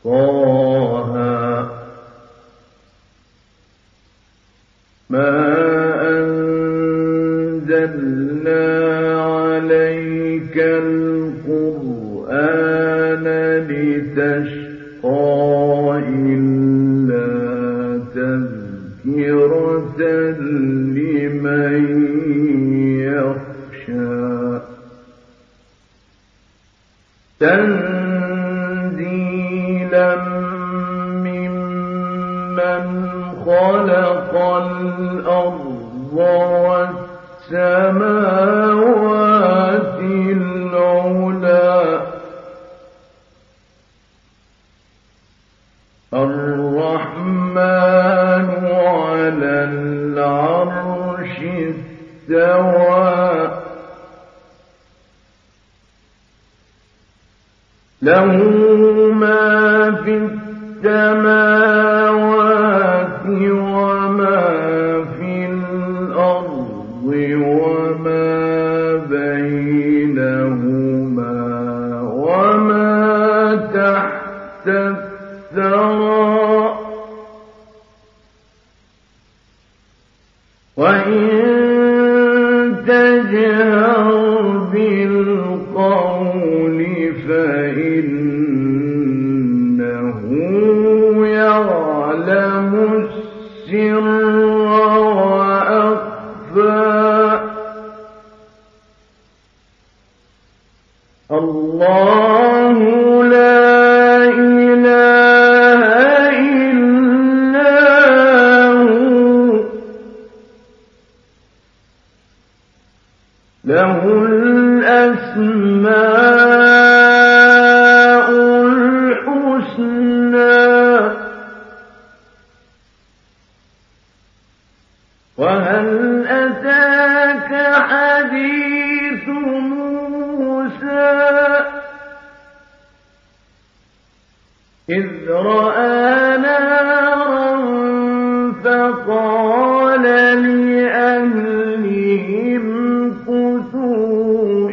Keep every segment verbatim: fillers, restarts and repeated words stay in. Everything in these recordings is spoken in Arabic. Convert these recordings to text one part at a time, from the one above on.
طه ما أنزلنا عليك القرآن لتشقى إلا تذكرة لمن يخشى تنزيلا ممن خلق الأرض والسماوات العلى الرحمن على العرش استوى له ما في السماوات وما في الأرض وما بينهما وما تحت الثرى وإن تجهر بالقول فإنه يعلم السر وأخفى الله لا إله إلا هو له الأسماء الحسنى وهل أتاك حديث موسى إذ رأى نارا فقال لأهلهم كثوا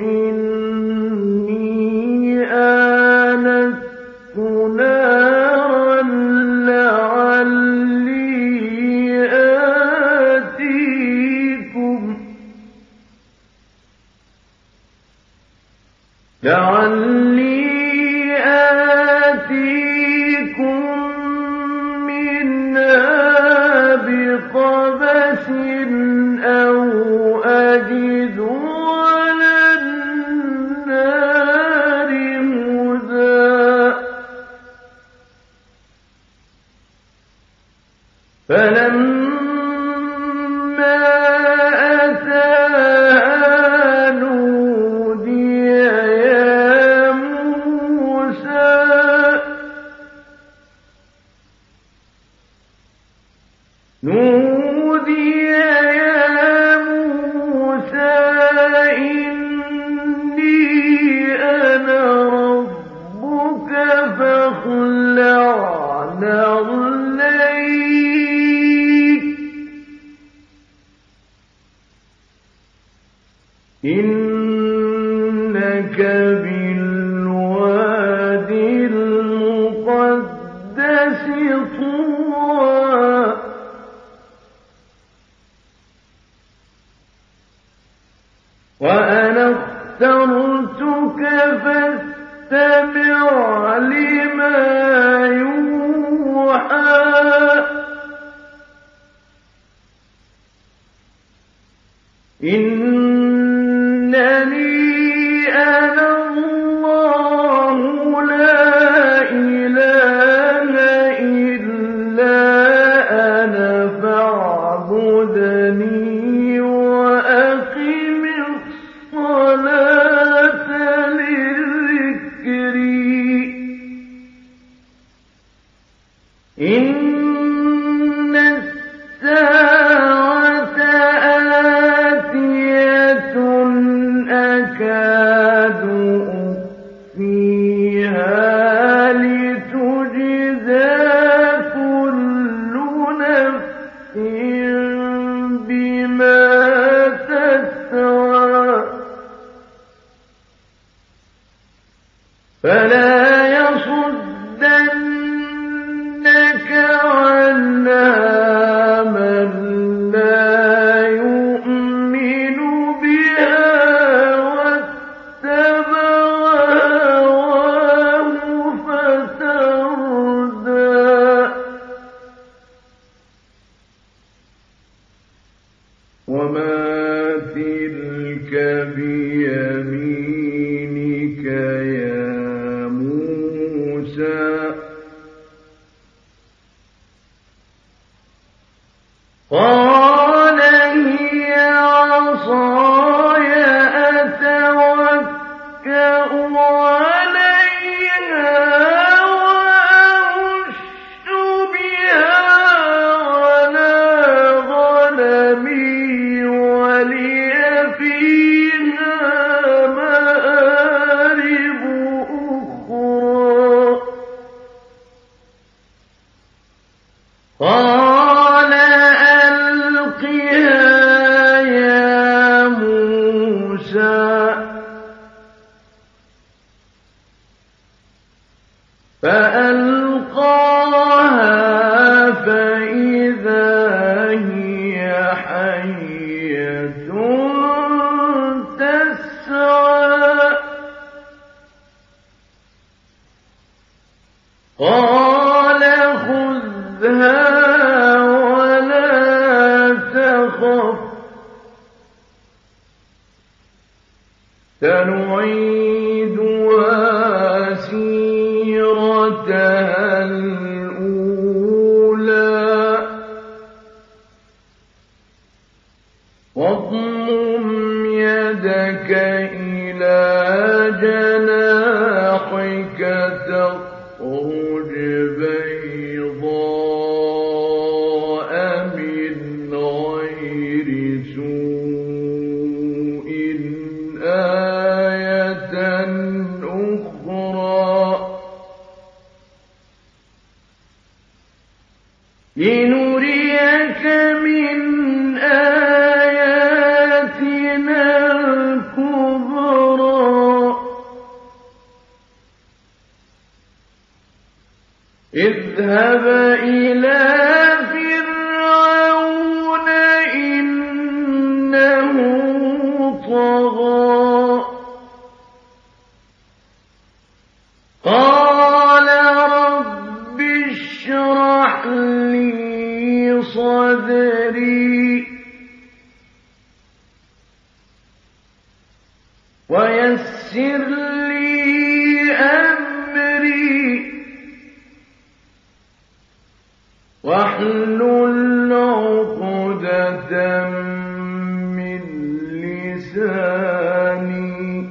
إني آنست نارا لعلي آتيكم لعلي آتيكم منها بقبس أو أجد على النار هدى فلما أتاها نودي يا موسى نودي يا موسى إني أنا ربك فاخلع نعليك إنك بالوادي المقدس طوى وأنا اخترتك فاستمع لما يوحى إنني أنا الله لا إله إلا أنا فاعبدني وأقم الصلاة لذكري إن الساعة آتية أكاد أخفيها لتجزى كل نفس بما تسعى فلا يصدن عنها من لا يؤمن بها واتبع هواه فتردى وما تلك بيمينك يا موسى قال هي عصاي أتوكأ عليها وأهش بها على غنمي ولي فيها مآرب أخرى قال ألقها يا موسى فألقاها فإذا هي حية تسعى قال خذها ولا تخف سنعيدها سيرتها الأولى واضمم يدك إلى جناحك تخرج بيضاء من غير سوء آية أخرى لنريك من آياتنا الكبرى اذهب إلى فرعون إنه طغى قال رب اشرح لي صدري ويسر لي أمري واحلل عقدة من لساني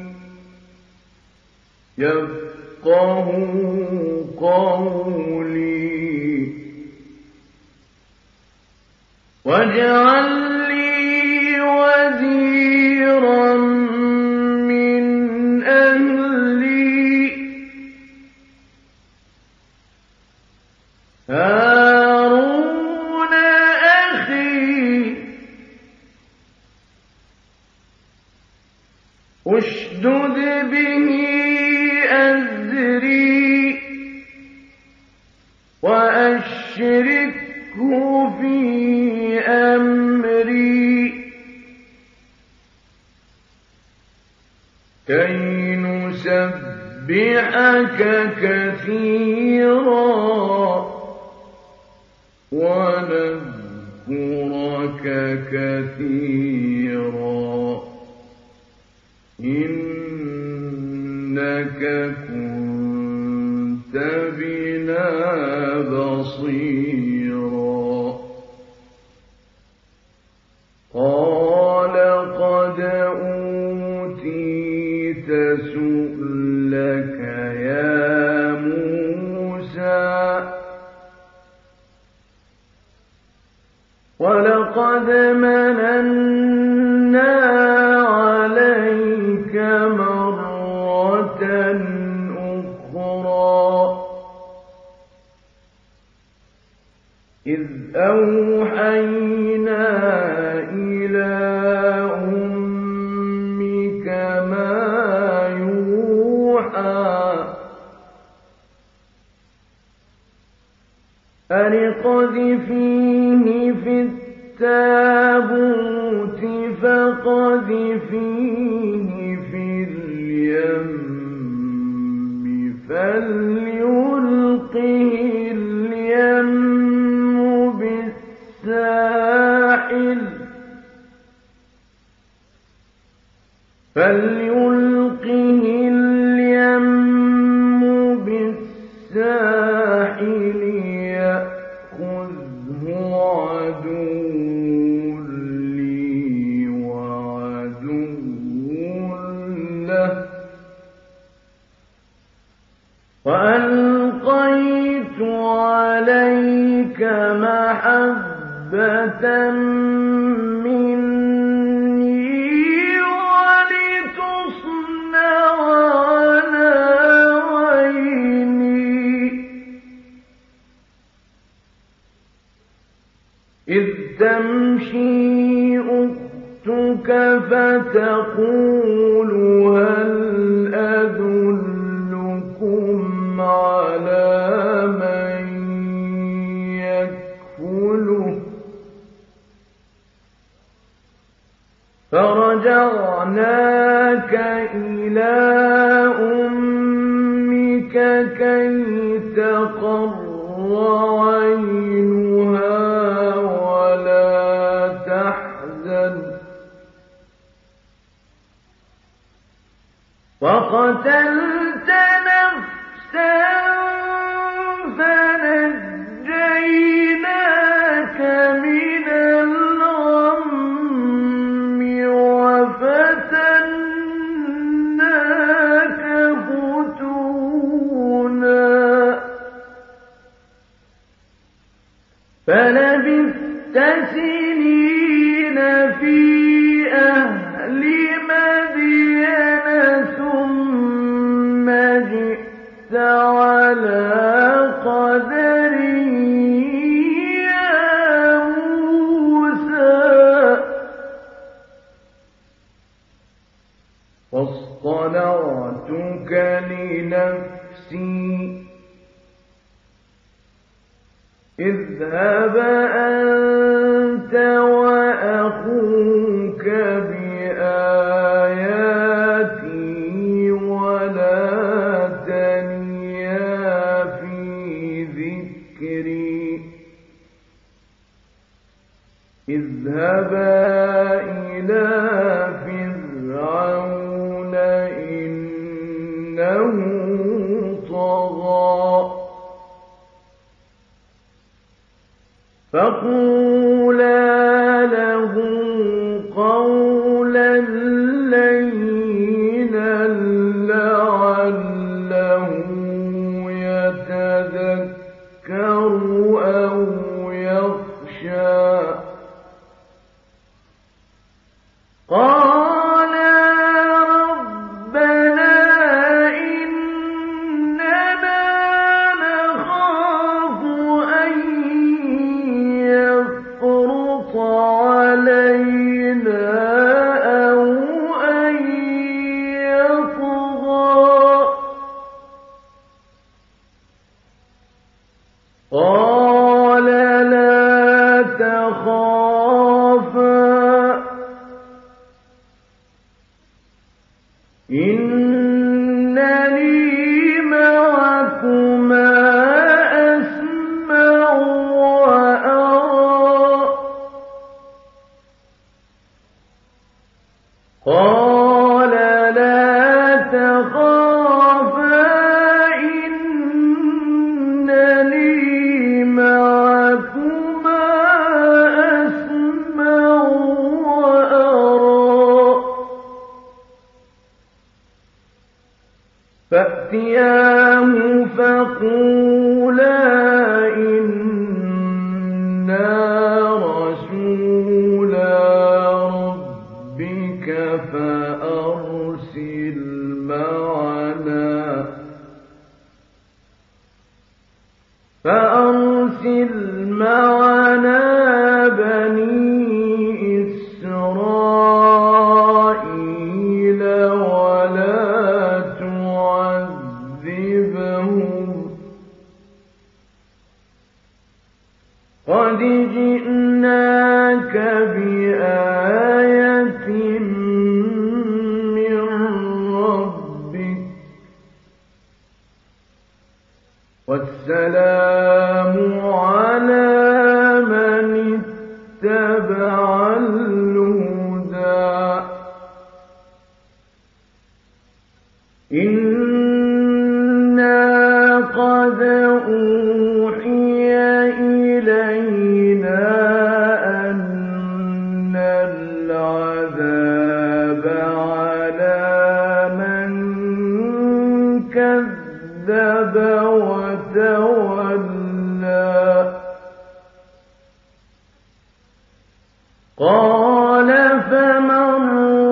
يفقهوا قولي واجعل لي وزيرا من أهلي هارون أخي اشدد به أزري وأشركه في أمري كي نسبحك كثيرا ونذكرك كثيرا إنك كنت بنا بصيرا قال قد أوتيت سؤلك يا موسى ولقد مننا عليك مرة أخرى إذ أوحينا إلى أمك ما يوحى أن اقذفيه في التابوت فاقذفيه في اليم فليلقه اليم بالساحل فليلقه اليم بالساحل يأخذه عدو لي وعدو له وألقيت عليك محبة إذ تمشي أختك فتقول هل أدلكم على من يكفله فرجعناك إلى أمك كي تقر عينها وقتلت نفسا فنجيناك من الغم وفتناك فتونا فلبثت سنين في أهل مدين ثم جئت على قدري يا موسى واصطنعتك لنفسي اذهب أنت وأخوك بآياتي ولا تنيا في ذكري اذهبا إلى فرعون إنه طغى فقولا له قولا لينا لعله يتذكر أو يخشى قال ربنا إننا نخاف أن يفرط علينا أو أن يطغى قال لا تخافا إنني معكما أسمع وأرى قال لا تخافا إنني معكما أسمع وأرى فأتياه فقولا إنا رسولا ربك فأرسل معنا فأرسل معنا بني إسرائيل ولا تعذبهم قد جئناك بآية من ربك والسلام على من اتبع الهدى إنا قد أوحي إلينا أن العذاب على من كذب وتولى قال فمن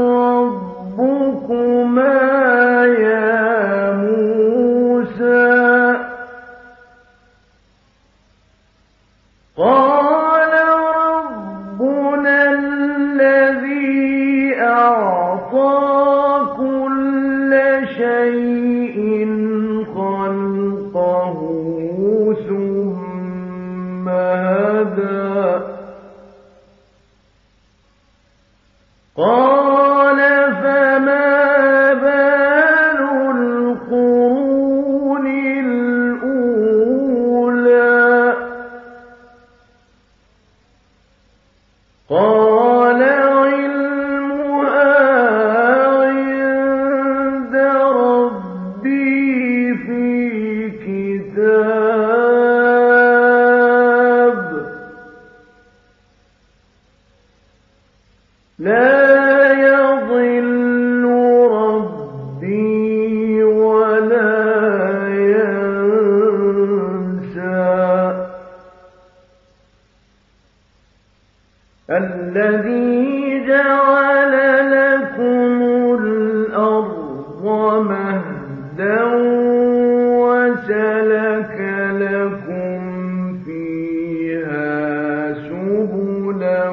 ربكما يا موسى قال ربنا الذي أعطى كل شيء خلقه ثم هدى قال فما بال القرون الأولى قال علمها عند ربي في كتاب لا يضل ربي ولا ينسى الذي جعل لكم الأرض مهدا وسلك لكم فيها سبلا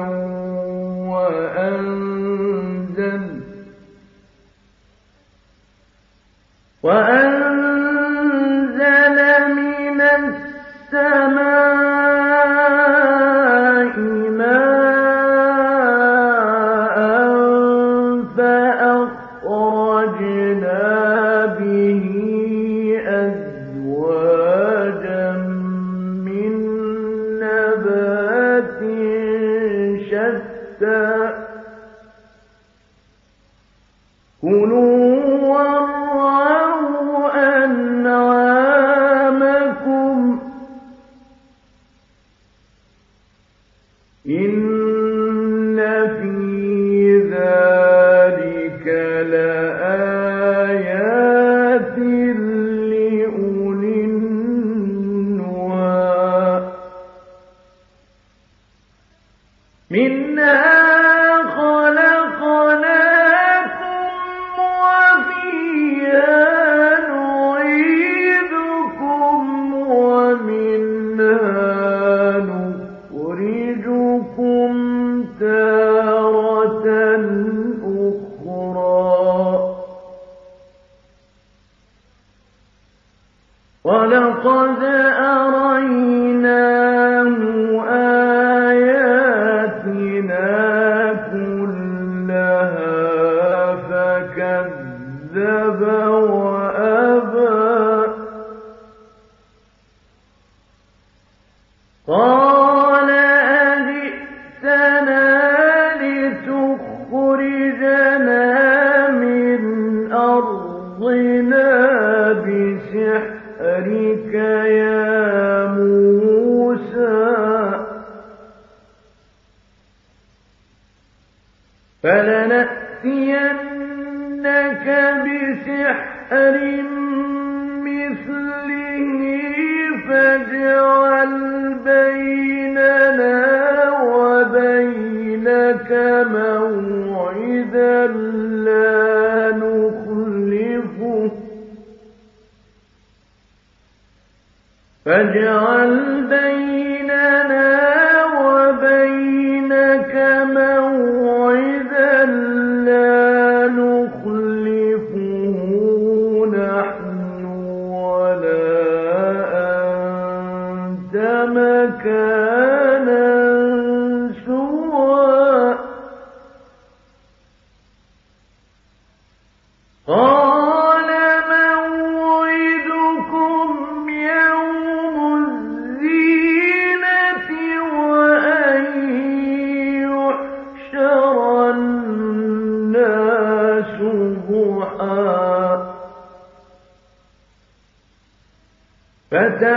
وأنزل وأنزل من السماء ماء فأخرجنا به أزواجا من نبات شتى كلوا وارعوا أنعامكم إن في ذلك لآيات لأولي النهى منها وَلَقَدْ أَرَيْنَاهُ آيَاتِنَا كُلَّهَا فَكَذَّبَ وَأَبَىٰ قَالَ أَجِئْتَنَا لِتُخْرِجَنَا مِنْ أَرْضِنَا بِسِحْرِكَ يَا مُوسَىٰ فَلَنَأْتِيَنَّكَ بِسِحْرٍ مِّثْلِهِ فَاجْعَلْ بَيْنَنَا وَبَيْنَكَ مَوْعِدًا لَّا نُخْلِفُهُ فاجعل بيننا وبينك موعدا لا نخلفه نحن ولا أنت مكانا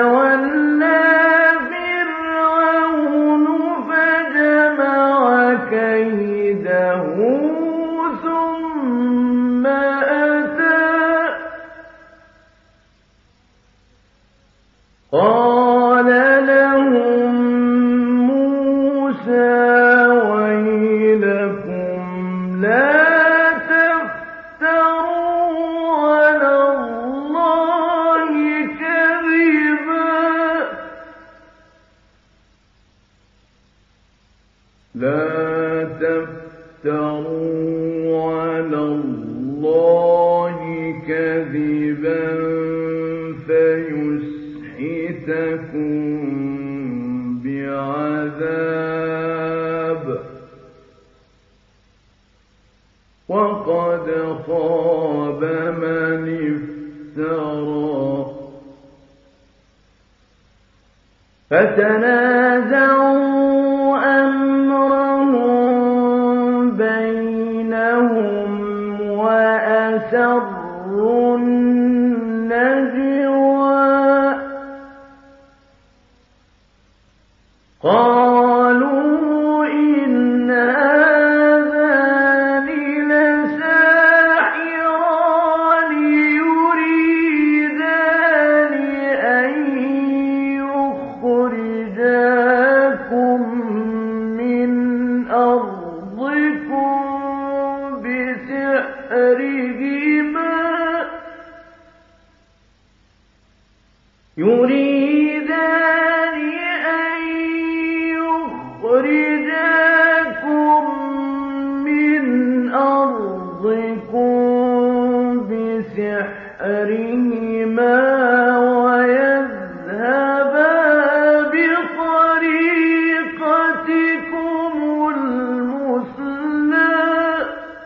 فتولى فرعون فجمع كيده ثم أتى قال لهم موسى ويلكم لا تفتروا على الله كذبا لا تفتروا على الله كذبا فيسحتكم بعذاب وقد خاب من افترى فتنازعوا أمرهم بينهم وأسروا النجوى قالوا إن هذان لساحران يريدان أن يخرجاكم من أرضكم بسحرهما يريدان أن يخرجاكم من أرضكم بسحرهما ويذهبا بطريقتكم المثلى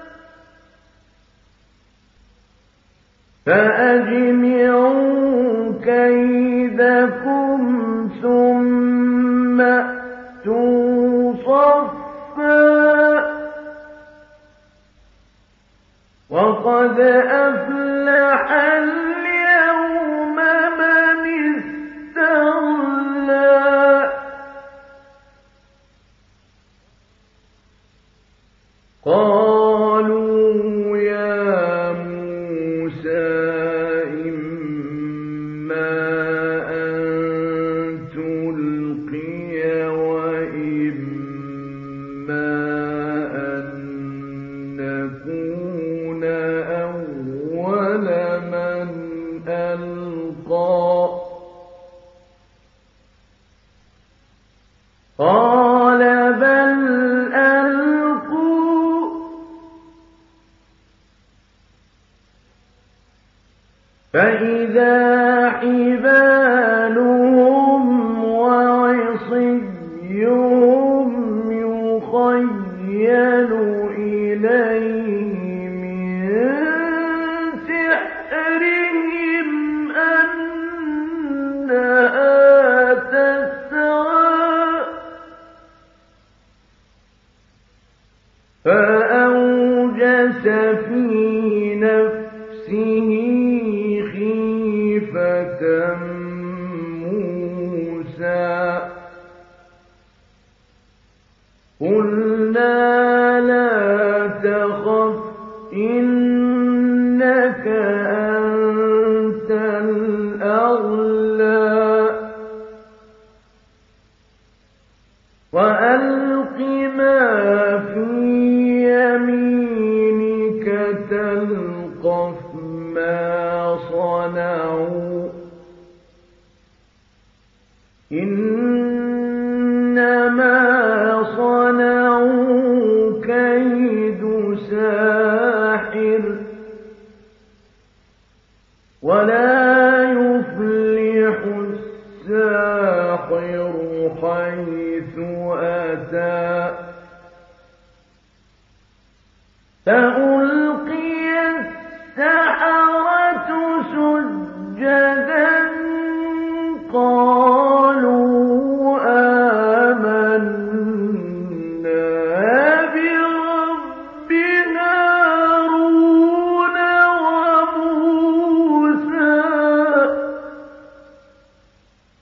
فأجمعوا كيدكم ثم أتوا صفا وقد أفلح اليوم من استعلى قالوا يا موسى إما أن تلقي وإما أن نكون أول من ألقى قال بل ألقوا فإذا حبالهم وعصيهم يخيل إليه من سحرهم أنها تسعى فأوجس في نفسه خيفة موسى قلنا لا تخف إنك أنت الأعلى وألق ما في يمينك تلقف ما صنعوا إنما صنعوا كيد ساحر ولا يفلح الساحر حيث أتى فألقي السحرة سجدا قالوا آمنا برب هارون وموسى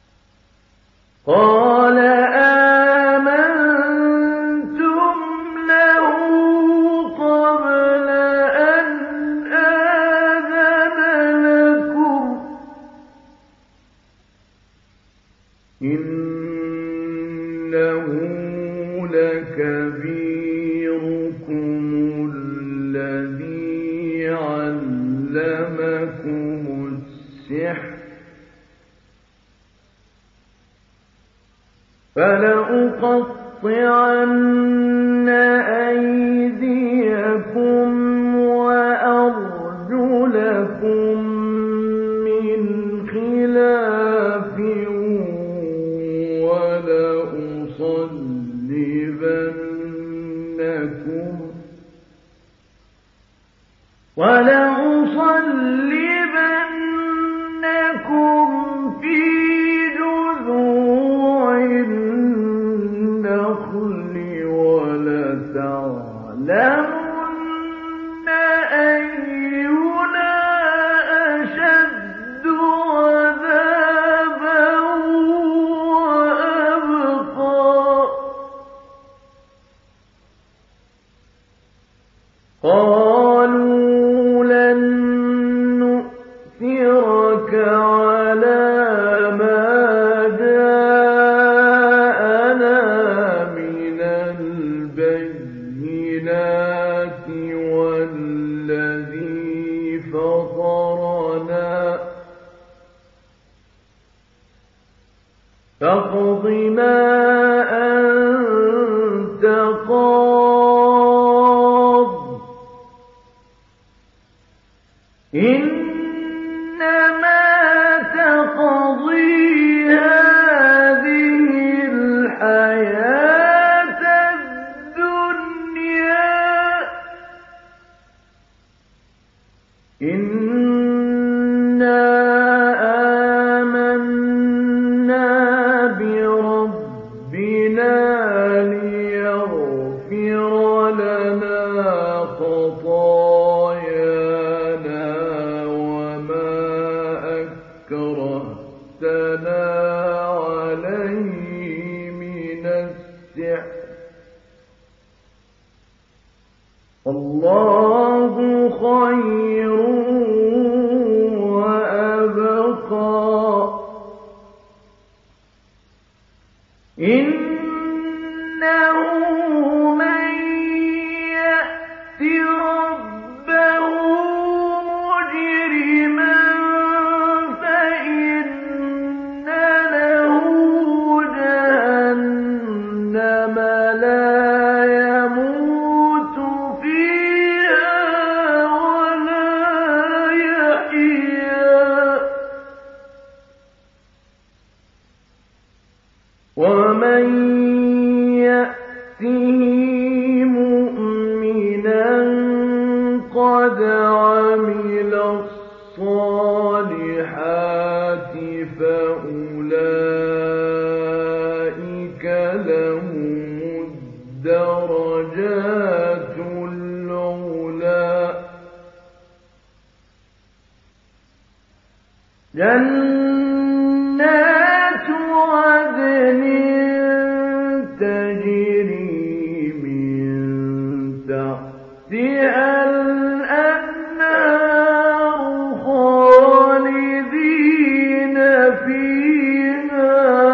إنه لكبيركم الذي علمكم السحر فلأقطعن أيديكم وأرجلكم من خلاف ولأصلبنكم ولأصلبنكم في جذوع النخل ولتعلمن أينا أشد عذابا وأبقى قالوا لن نؤثرك على ما جاءنا من البينات والذي فطرنا فاقض ما أنت قاض إنما تقضي هذه الحياة الدنيا إنا آمنا بربنا ليغفر لنا خطايانا وما أكرهتنا عليه من السحر الله خير وأبقى إنه من يأت ربه مجرما فإن له جهنم لا يموت فيها ولا يحيا ومن يأته مؤمنا قد عمل الصالحات فأولئك لهم الدرجات العلى جنات عدن تجري من تحتها الأنهار خالدين فيها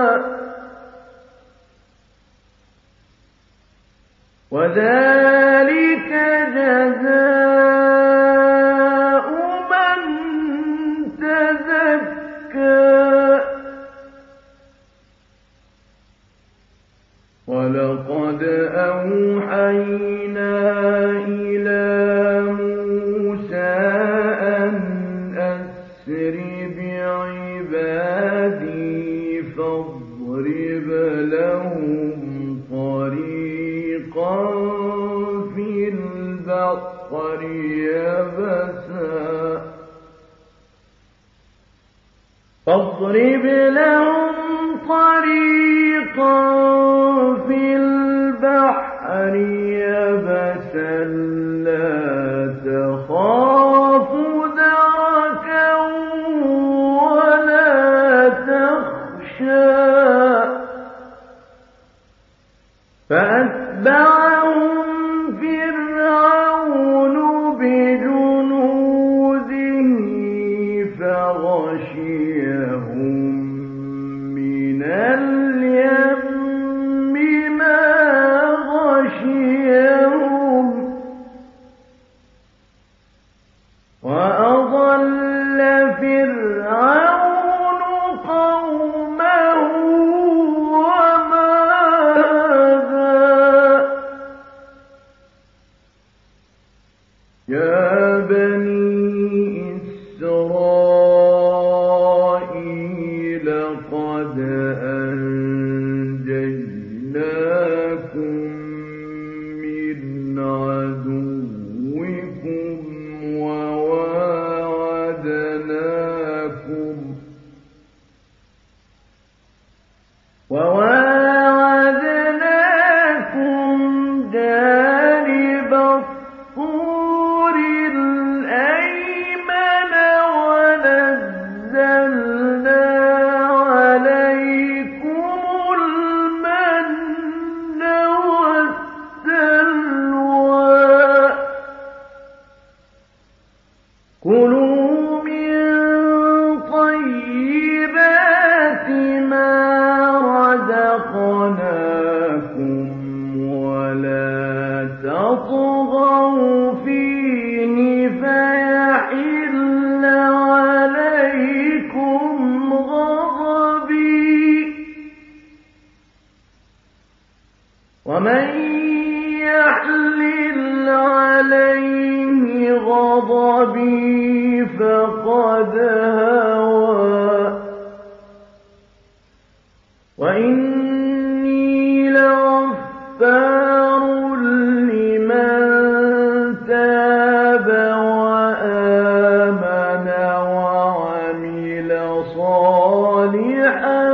وذلك جزاء من تزكى ولقد أوحينا إلى موسى أن أسر بعبادي فاضرب لهم طريقا في البحر يبسا فاضرب لهم طريقا في البحر يبسا لا تخاف دركا ولا تخشى فأتبعهم فرعون بجنوده فغشيهم من قَدْ أَنجَيْنَاكُم مِّنْ عَدُوِّكُمْ وَوَاعَدْنَاكُمْ وَوَاعَدْنَاكُمْ جَانِبَ الطُّورِ الْأَيْمَنَ وَنَزَّلْنَا عَلَيْكُمُ الْمَنَّ وَالسَّلْوَىٰ ۖ كُلُوا مِن طَيِّبَاتِ مَا رَزَقْنَاكُمْ وَلَا تَطْغَوْا فِيهِ فَيَحِلَّ عَلَيْكُمْ غَضَبِي ۖ وَمَن يَحْلِلْ عَلَيْهِ غَضَبِي فَقَدْ هَوَىٰ وَإِنِّي لَغَفَّارٌ لِّمَن تَابَ وَآمَنَ وَعَمِلَ صَالِحًا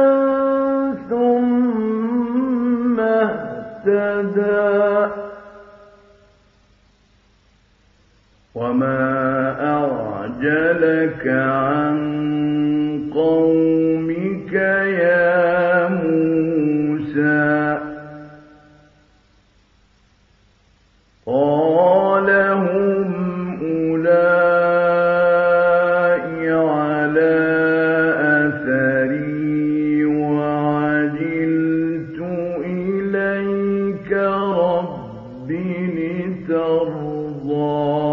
ثُمَّ اهْتَدَىٰ وَمَا أَعْجَلَكَ عَن قَوْمِكَ يَا مُوسَىٰ قَالَ هُمْ أُولَاءِ عَلَىٰ أَثَرِي وَعَجِلْتُ إِلَيْكَ رَبِّ لِتَرْضَىٰ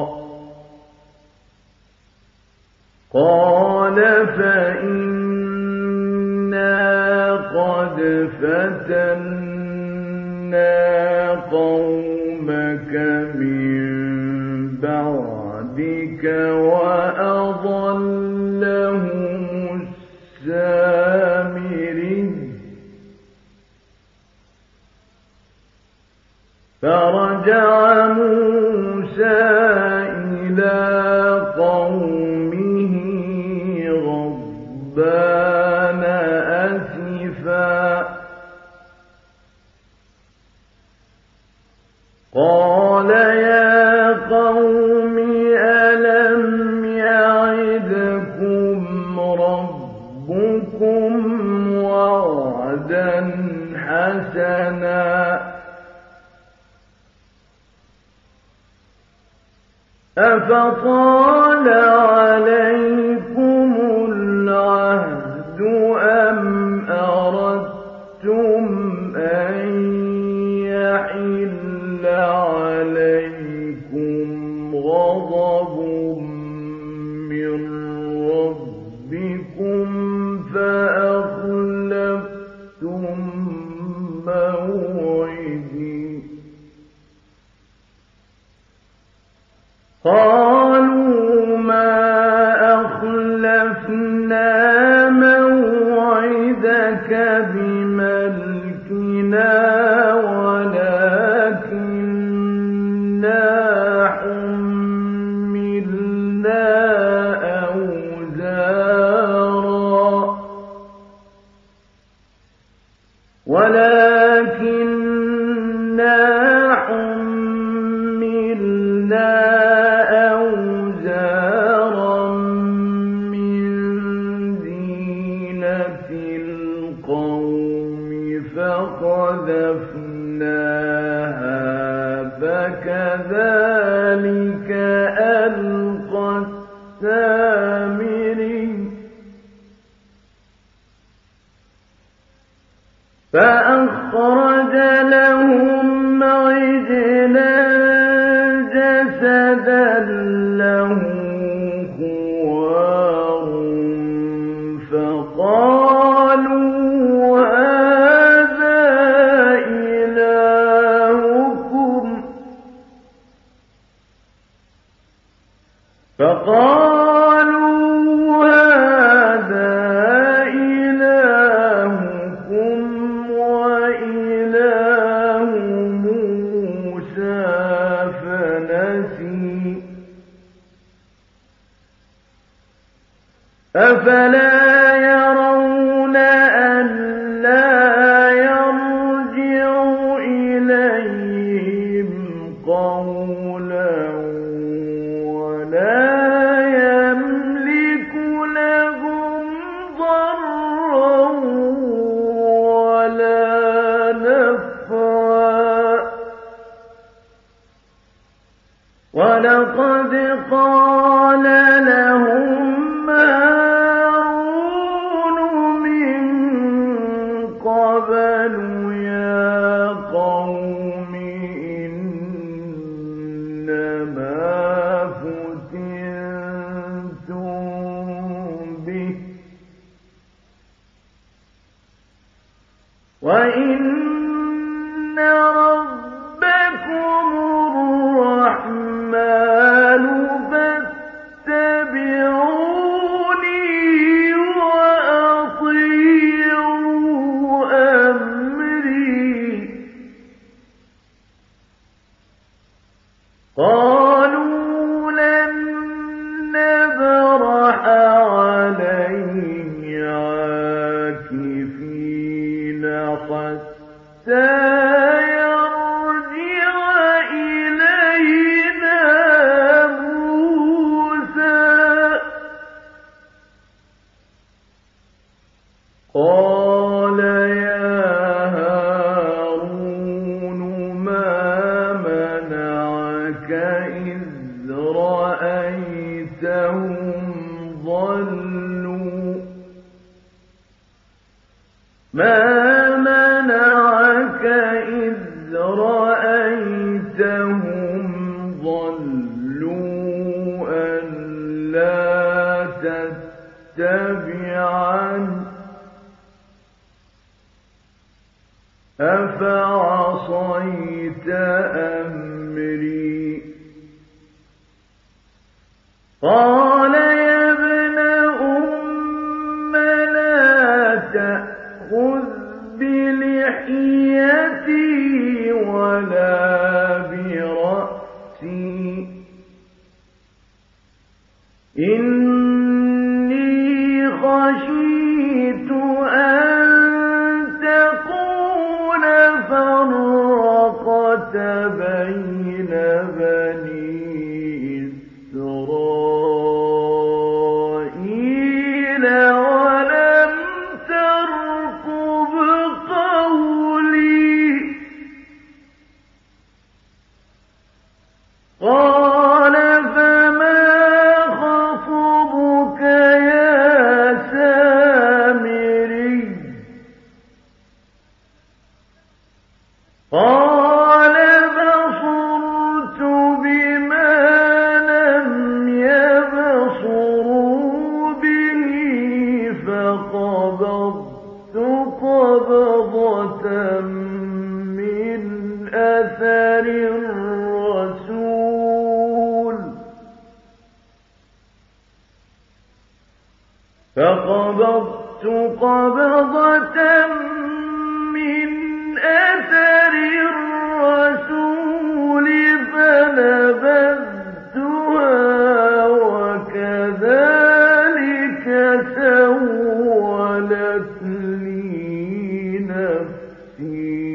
قَالَ فَإِنَّا قَدْ فَتَنَّا قَوْمَكَ مِن بَعْدِكَ وَأَضَلَّهُمُ السَّامِرِيُّ فَرَجَعَ مُوسَىٰ إِلَىٰ قَوْمِهِ غَضْبَانَ أَسِفًا قَالَ يَا قَوْمِ أَلَمْ يَعِدْكُمْ رَبُّكُمْ وَعْدًا حَسَنًا أَفَطَالَ عَلَيْكُمُ الْعَهْدُ أَمْ أَرَدتُّمْ أَن يَحِلَّ عَلَيْكُمْ غَضَبٌ مِّن رَّبِّكُمْ فَأَخْلَفْتُم مَّوْعِدِي قَالُوا مَا أَخْلَفْنَا مَوْعِدَكَ بِمَلْكِنَا وَلَٰكِنَّا حُمِّلْنَا أَوْزَارًا وَلَٰكِنَّا حُمِّلْنَا أَوْزَارًا مِّن زِينَةِ الْقَوْمِ فَقَذَفْنَاهَا فَكَذَٰلِكَ أَلْقَى السَّامِرِيُّ فَأَخْرَجَ لَهُمْ عِجْلًا جَسَدًا لَّهُ خُوَارٌ فَقَالُوا هَٰذَا إِلَٰهُكُمْ فَقَالُوا هَٰذَا إِلَٰهُكُمْ وَلَقَدْ قَالَ لَهُمْ هَارُونُ مِن قَبْلُ يَا قَوْمِ إِنَّمَا فُتِنتُم بِهِ وَإِنَّ رَبَّكُمُ الرَّحْمَٰنُ فَاتَّبِعُونِي وَأَطِيعُوا أَمْرِي قَالُوا لَن نَّبْرَحَ عَلَيْهِ عَاكِفِينَ حَتَّىٰ يَرْجِعَ إِلَيْنَا مُوسَىٰ قَالَ يَا هَارُونُ مَا مَنَعَكَ إِذْ رَأَيْتَهُمْ ضَلُّوا مَا مَنَعَكَ إِذْ رَأَيْتَهُمْ ضَلُّوا أَلَّا تَتَّبِعَنِ أَفَعَصَيْتَ أَمْرِي قَالَ يَا ابْنَ أُمَّ لَا تَأْخُذْ بِلِحْيَتِي وَلَا بِرَأْسِي إِنِّي خَشِيتُ أَن تَقُولَ فَرَّقْتَ بَيْنَ بَنِي إِسْرَائِيلَ وَلَمْ تَرْقُبْ قَوْلِي قَالَ فَمَا خَطْبُكَ يَا سَامِرِيُّ قَالَ بَصُرْتُ بِمَا لَمْ يَبْصُرُوا بِهِ فَقَبَضْتُ قَبْضَةً مِّنْ أَثَرِ الرَّسُولِ فَقَبَضْتُ قَبْضَةً مِّنْ أَثَرِ الرَّسُولِ فَنَبَذْتُهَا وَكَذَٰلِكَ سَوَّلَتْ لِي نَفْسِي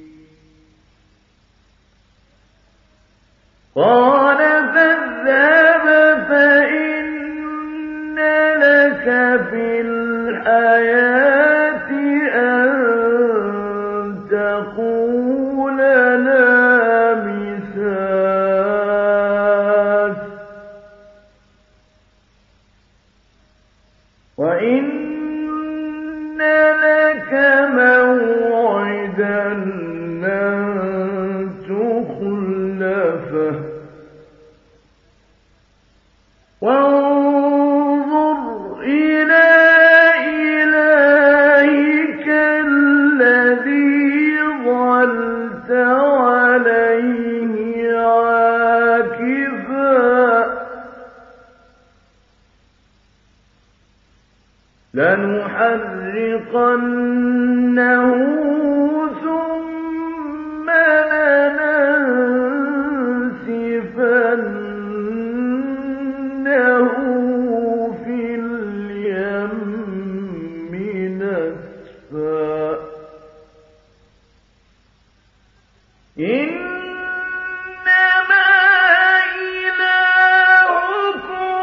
قَالَ فَاذْهَبْ فَإِنَّ لَكَ فِي الْحَيَاةِ أَن تَقُولَ لَا مِسَاسَ وَإِنَّ لَكَ مَوْعِدًا لَّن تُخْلَفَهُ وَانظُرْ إِلَىٰ إِلَٰهِكَ الَّذِي ظَلْتَ عَلَيْهِ عَاكِفًا لَنُحَرِّقَنَّهُ ثُمَّ لَنَنسِفَنَّهُ فِي الْيَمِّ نَسْفًا إِنَّمَا إِلَٰهُكُمُ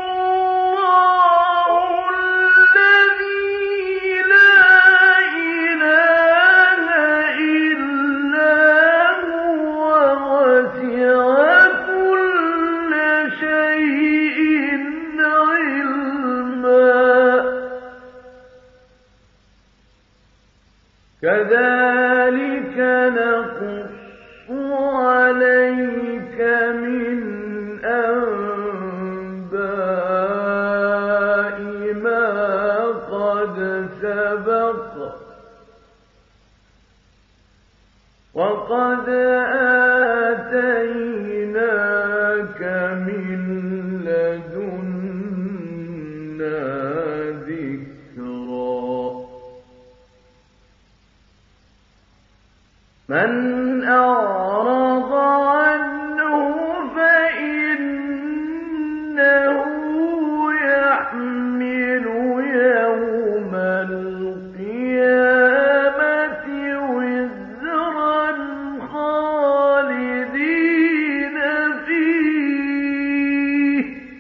اللَّهُ الَّذِي لَا إِلَٰهَ إِلَّا هُوَ وَسِعَ كُلَّ كذلك نقص عليك من أنباء ما قد سبق وقد آتيناك من لدنا ذكرا من أعرض عنه فإنه يحمل يوم القيامة وزرا خالدين فيه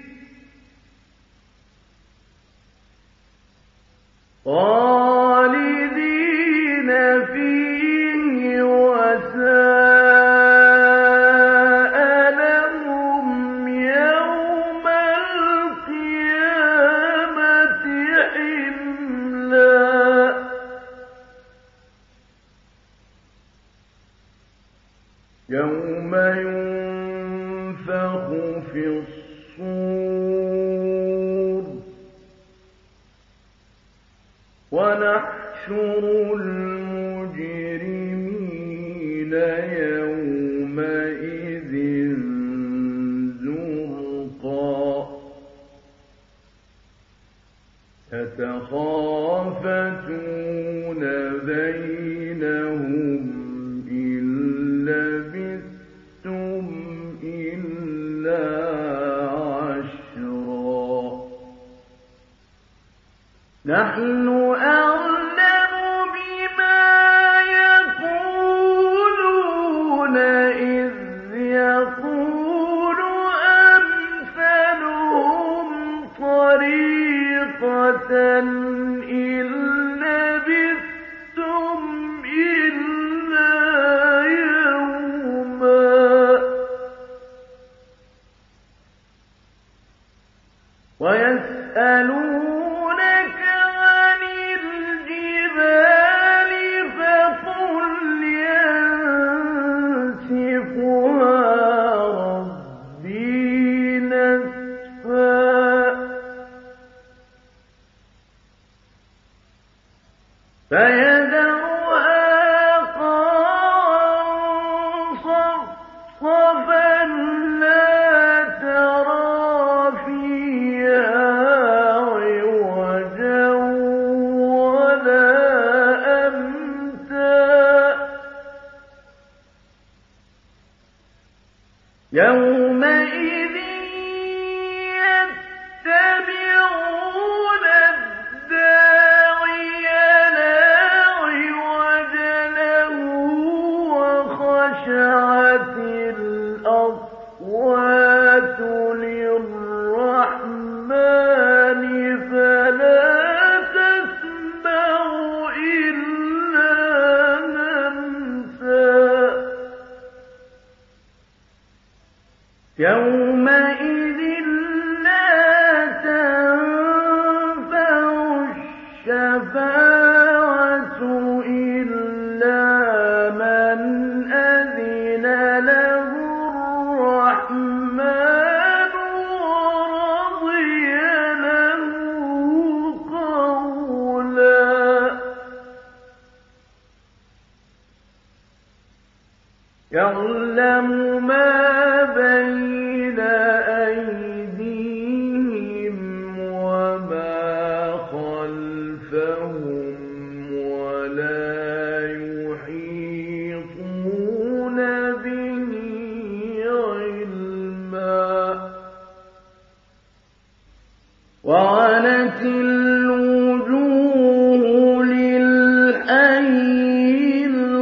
خالدين فيه وساء لهم يوم القيامة حملا يوم ينفخ في الصور ونحشر المجرمين يومئذ زرقا يتخافتون بينهم إن لبثتم إلا عشرا نحن أعلم بما يقولون إذ يقول أمثلهم طريقة إن لبثتم إلا يوما ويسألونك عن الجبال فقل ينسفها ربي نسفا فيذرها قاعا صفصفا لا ترى فيها عوجا ولا أمتا يومئذ يتبعون الداعي لا عوج له وخشعت الأصوات للرحمن فلا تسمع إلا همسا يومئذ لا تنفع الشفاعة إلا من أذن له الرحمن ورضي له قولا يعلم ما بين أيديهم وما خلفهم ولا يحيطون به علما وعنت الوجوه للحي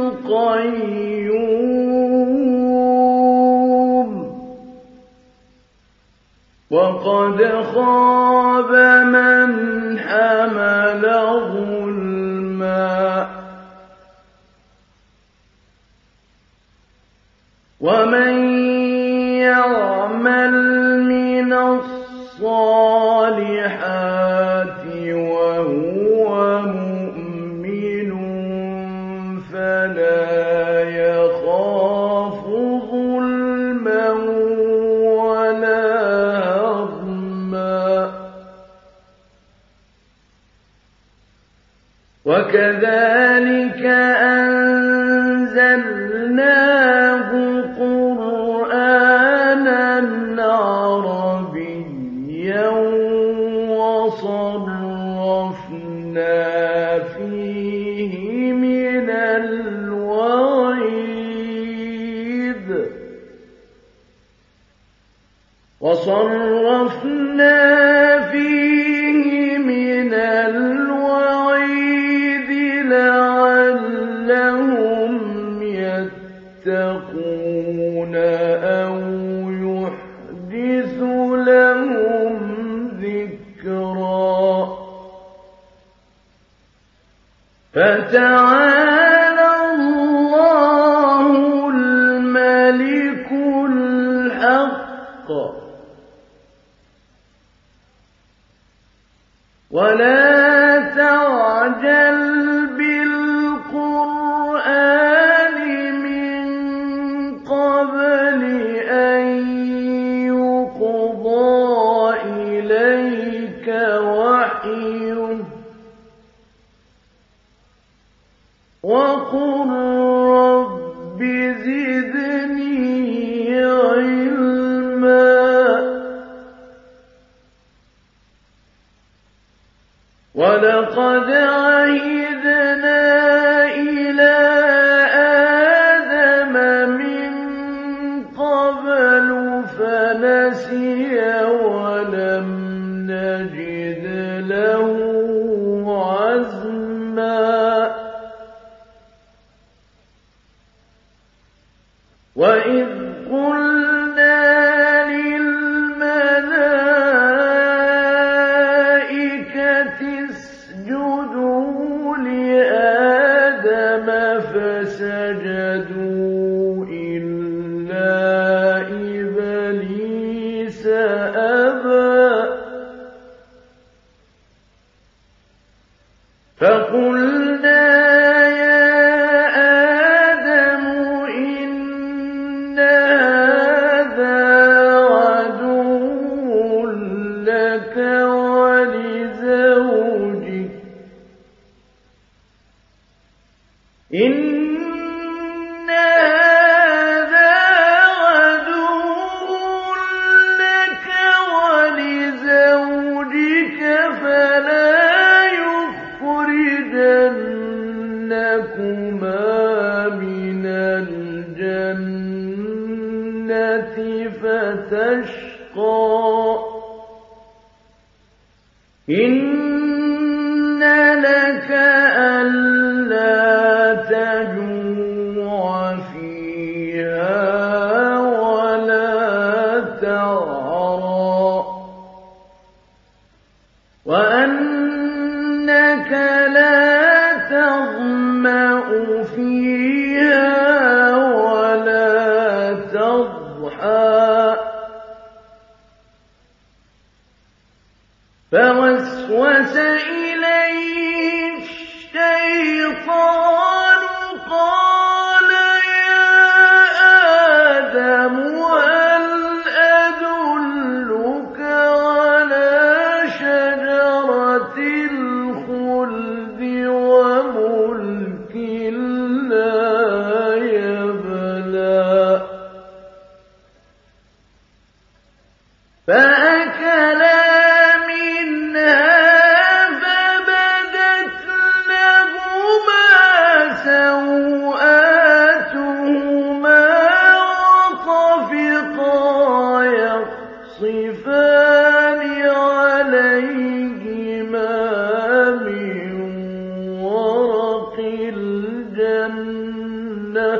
القيوم وقد خاب من حمل ظلما ومن يعمل من الصالحات وهو مؤمن وكذلك أنزلناه قرآنا عربيا وصرفنا فيه من الوعيد وصرفنا فيه من الوعيد لعلهم يتقون أو يحدث لهم ذكرا فتعالى الله الملك الحق ولا تعجل بالقرآن من قبل أن يقضى إليك وحيه وقل رب زدني علما ولقد عهدنا إلى آدم من قبل فنسي ولم نجد له عزما وإذ قلنا للملائكة اسجدوا لآدم فسجدوا إلا إبليس أبى فقلنا إن هذا عدو لك ولزوجك فلا يخرجنكما من الجنة فتشقى إن لك ألا تجوع فيها ولا تعرى وأنك لا تظمأ فيها ولا تضحى فوسوس إليه الشيطان قال يا آدم هل أدلك على شجرة الخلد وملك لا يبلى فأكلا سوآتهما وطفقا يخصفان عليهما من ورق الجنة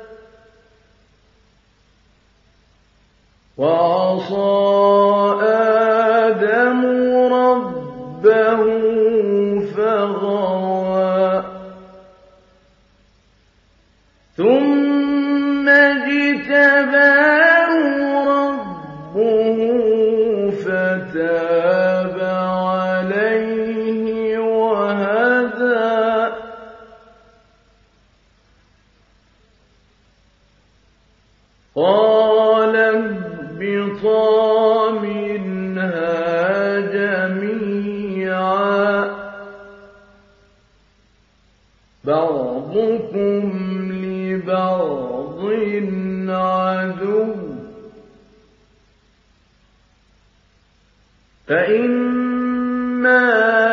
وعصى آدم ربه فغوى ثم اجتباه ربه فتاب عليه وهدى قال اهبطا منها جميعا بعضكم لبعض عدو فإما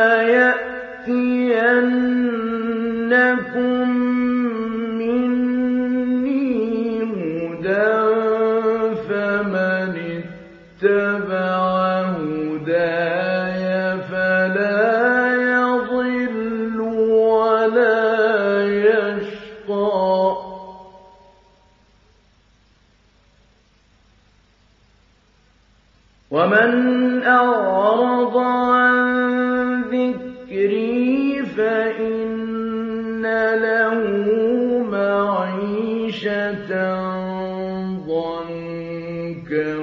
يأتينكم مني هدى فمن اتبع هداي فلا يضل ولا يشقى ومن أعرض عن ذكري فإن له معيشة ضنكا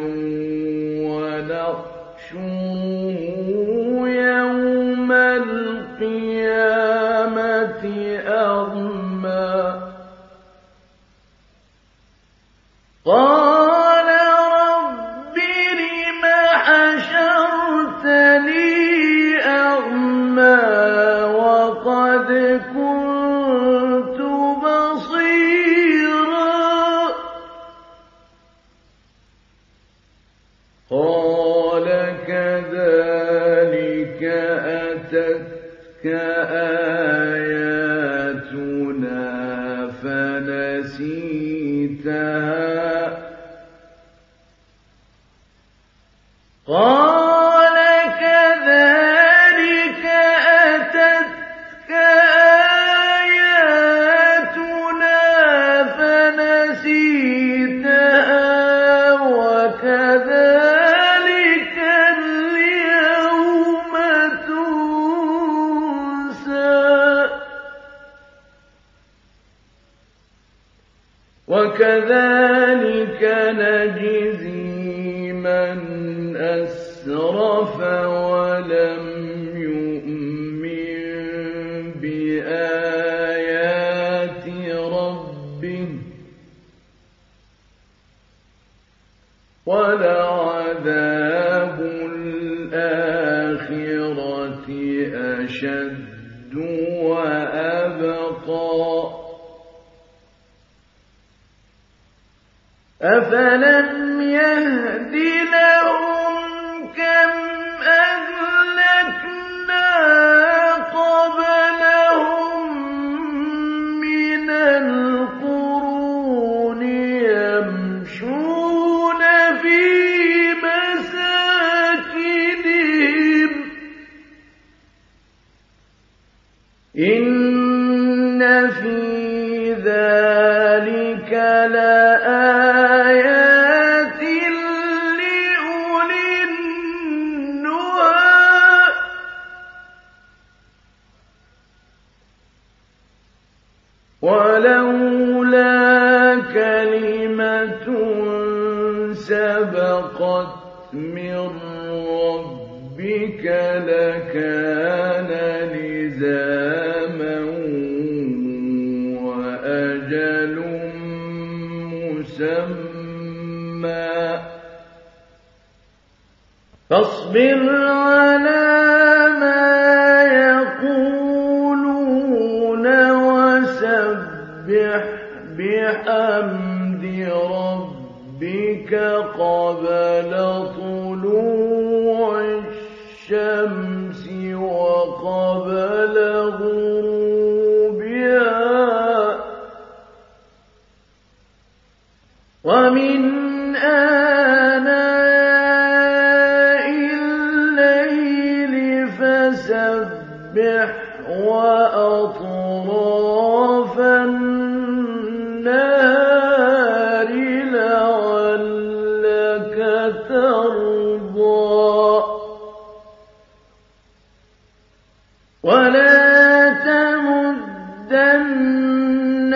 ونحشره يوم القيامة أعمى قال رب لم حشرتني أعمى وقد كنت بصيرا قال كذلك أتتك آياتنا فنسيتها قال كذلك أتتك آياتنا فنسيتها وكذلك اليوم تنسى وكذلك نجزي من أسرف ولم يؤمن بآيات ربه ولعذاب الآخرة أشد وأبقى أفلم يهد لهم كم أهلكنا قبلهم من القرون يمشون في مساكنهم إن في ذلك لآيات لأولي النهى ولولا كلمة سبقت من ربك لكان لزاما وأجل مسمى فاصبر على ما يقولون وسبح بحمد ربك قبل طلوع الشمس وقبل غروبها ومن آناء الليل فسبح وأطراف النهار لعلك ترضى ولا تمدن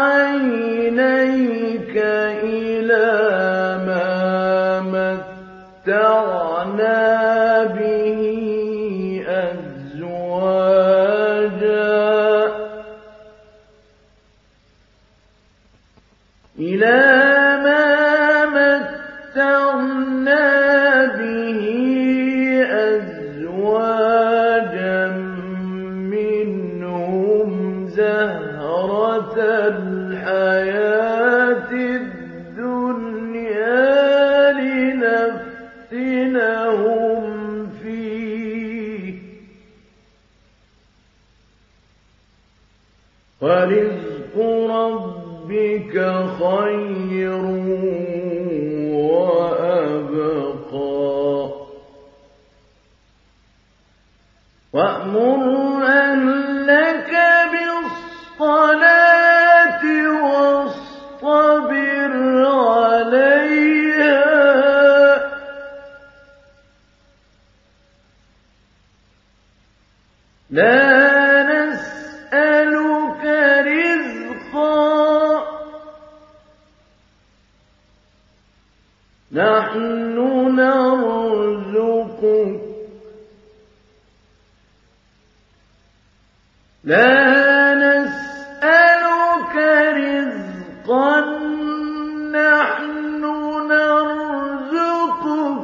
عينيك إلى ما متعنا به أزواجا إلى ما متعنا به أزواجا منهم زهرا زهرة الحياة الدنيا لنفتنهم فيه ورزق ربك خير وأبقى وأمر أهلك بالصلاة واصطبر عليها لا نسألك رزقا نحن نرزقك لا نسألك رزقا نحن نرزقك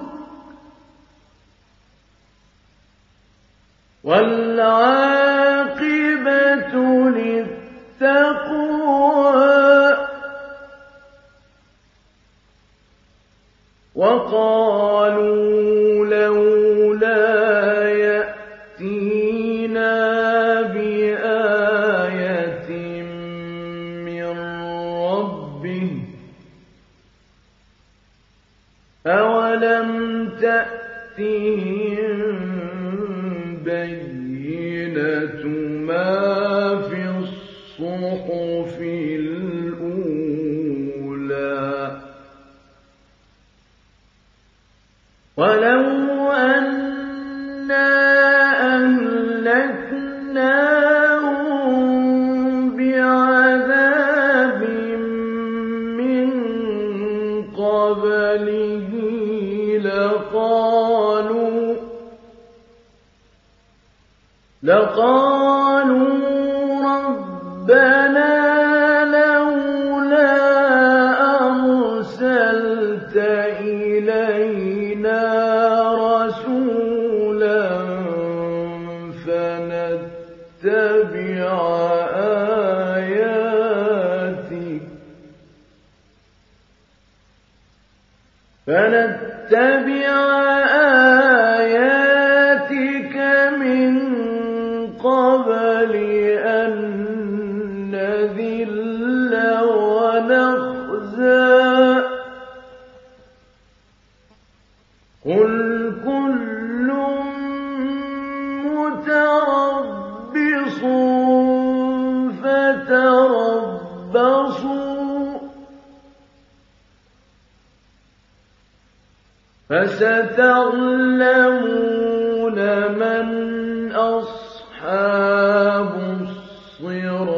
والعاقبة للتقوى وقالوا لولا يأتينا بآية من ربه أولم تأتهم بينة ما في الصحف الأولى ولو أنا أهلكناهم بعذاب من قبله لقالوا لقالوا ربنا لولا أرسلت إلينا رسولا فنتبع آياتك فنتبع آياتك من قبل أن نذل ونخزى قل كل متربص فتربصوا فستعلمون من أصحاب الصراط